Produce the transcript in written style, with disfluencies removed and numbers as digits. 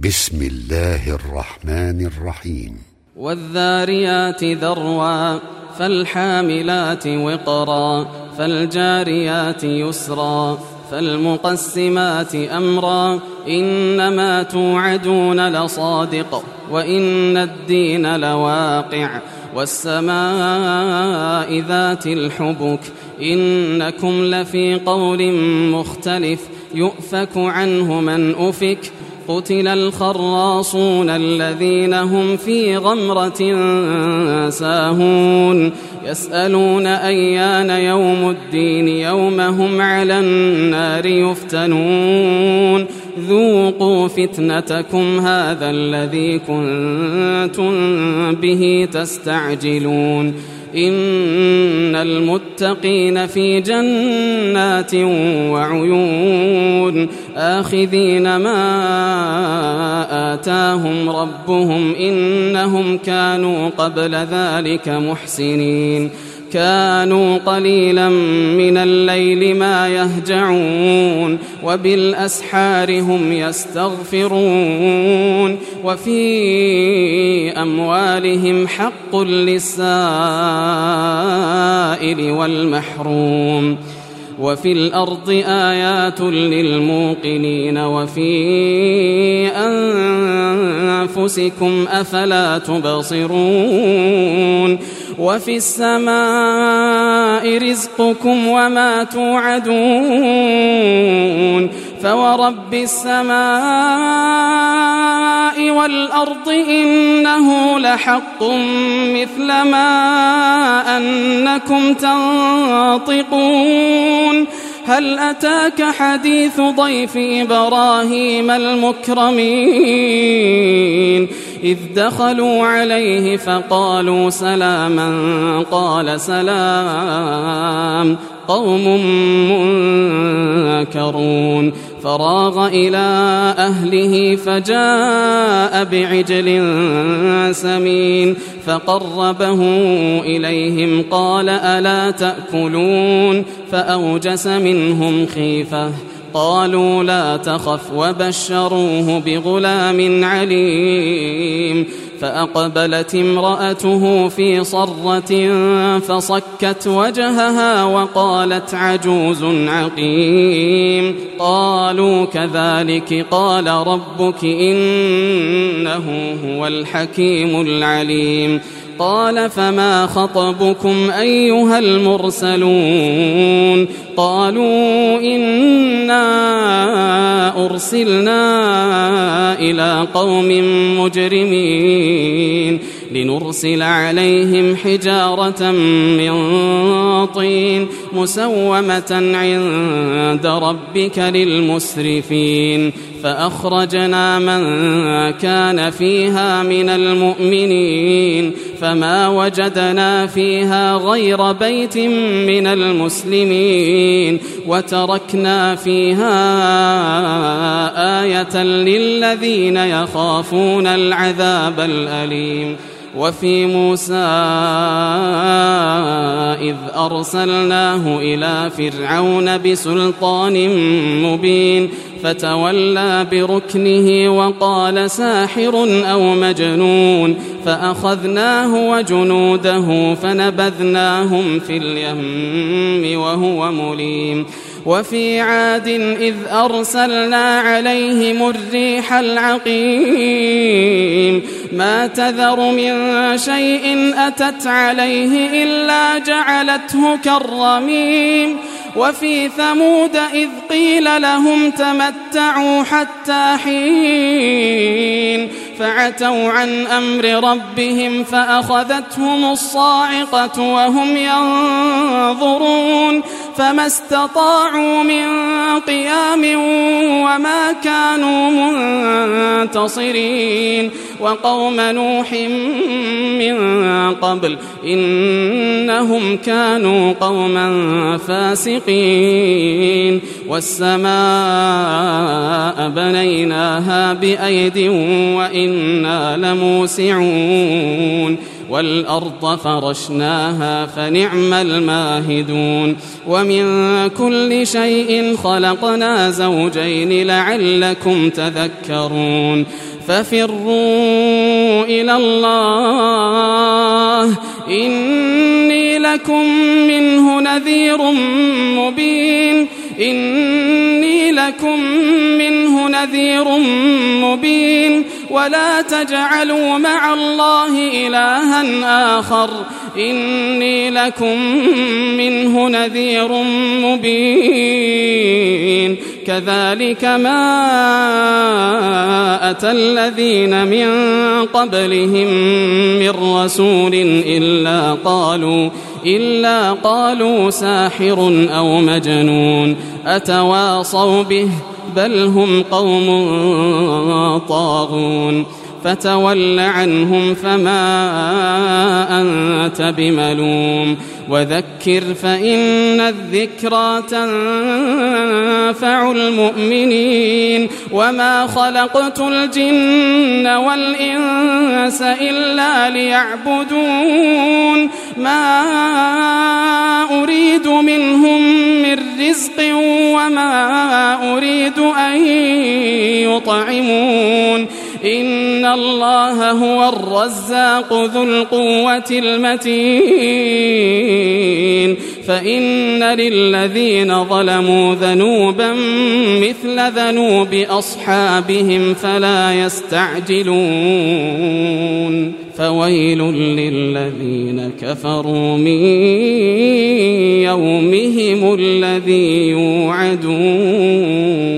بسم الله الرحمن الرحيم. والذاريات ذروا فالحاملات وقرا فالجاريات يسرا فالمقسمات أمرا إنما توعدون لصادق وإن الدين لواقع والسماء ذات الحبك إنكم لفي قول مختلف يؤفك عنه من أفك قتل الخراصون الذين هم في غمرة ساهون يسألون أيان يوم الدين يوم هم على النار يفتنون ذوقوا فتنتكم هذا الذي كنتم به تستعجلون إن المتقين في جنات وعيون آخذين ما آتاهم ربهم إنهم كانوا قبل ذلك محسنين كانوا قليلا من الليل ما يهجعون وبالأسحار هم يستغفرون وفي أموالهم حق للسائل والمحروم وفي الأرض آيات للموقنين وفي أنفسكم أفلا تبصرون وفي السماء رزقكم وما توعدون فورب السماء والأرض إنه لحق مثل ما أنكم تنطقون هل أتاك حديث ضيف إبراهيم المكرمين إذ دخلوا عليه فقالوا سلاما قال سلام قوم منكرون فراغ إلى أهله فجاء بعجل سمين فقربه إليهم قال ألا تأكلون فأوجس منهم خيفة قالوا لا تخف وبشروه بغلام عليم فأقبلت امرأته في صرة فصكت وجهها وقالت عجوز عقيم قالوا كذلك قال ربك إنه هو الحكيم العليم قال فما خطبكم أيها المرسلون قالوا إنا أرسلنا إلى قوم مجرمين لنرسل عليهم حجارة من طين مسومة عند ربك للمسرفين فأخرجنا من كان فيها من المؤمنين فما وجدنا فيها غير بيت من المسلمين وتركنا فيها آية للذين يخافون العذاب الأليم وفي موسى إذ أرسلناه إلى فرعون بسلطان مبين فتولى بركنه وقال ساحر أو مجنون فأخذناه وجنوده فنبذناهم في اليم وهو مليم وفي عاد إذ أرسلنا عليهم الريح العقيم ما تذر من شيء أتت عليه إلا جعلته كالرميم وفي ثمود إذ قيل لهم تمتعوا حتى حين فعتوا عن أمر ربهم فأخذتهم الصاعقة وهم ينظرون فما استطاعوا من قيام وما كانوا منتصرين وقوم نوح من قبل إنهم كانوا قوما فاسقين والسماء بنيناها بأيد وإنا لموسعون والأرض فرشناها فنعم الماهدون ومن كل شيء خلقنا زوجين لعلكم تذكرون ففروا إلى الله إني لكم منه نذير مبين ولا تجعلوا مع الله إلها آخر إني لكم منه نذير مبين كذلك ما أتى الذين من قبلهم من رسول إلا قالوا ساحر أو مجنون أتواصوا به بل هم قوم طاغون فتول عنهم فما أنت بملوم وذكر فإن الذكرى تنفع المؤمنين وما خلقت الجن والإنس إلا ليعبدون ما أريد منهم من رزق وما أريد أن يطعمون إن الله هو الرزاق ذو القوة المتين فإن للذين ظلموا ذنوبا مثل ذنوب أصحابهم فلا يستعجلون فويل للذين كفروا من يومهم الذي يوعدون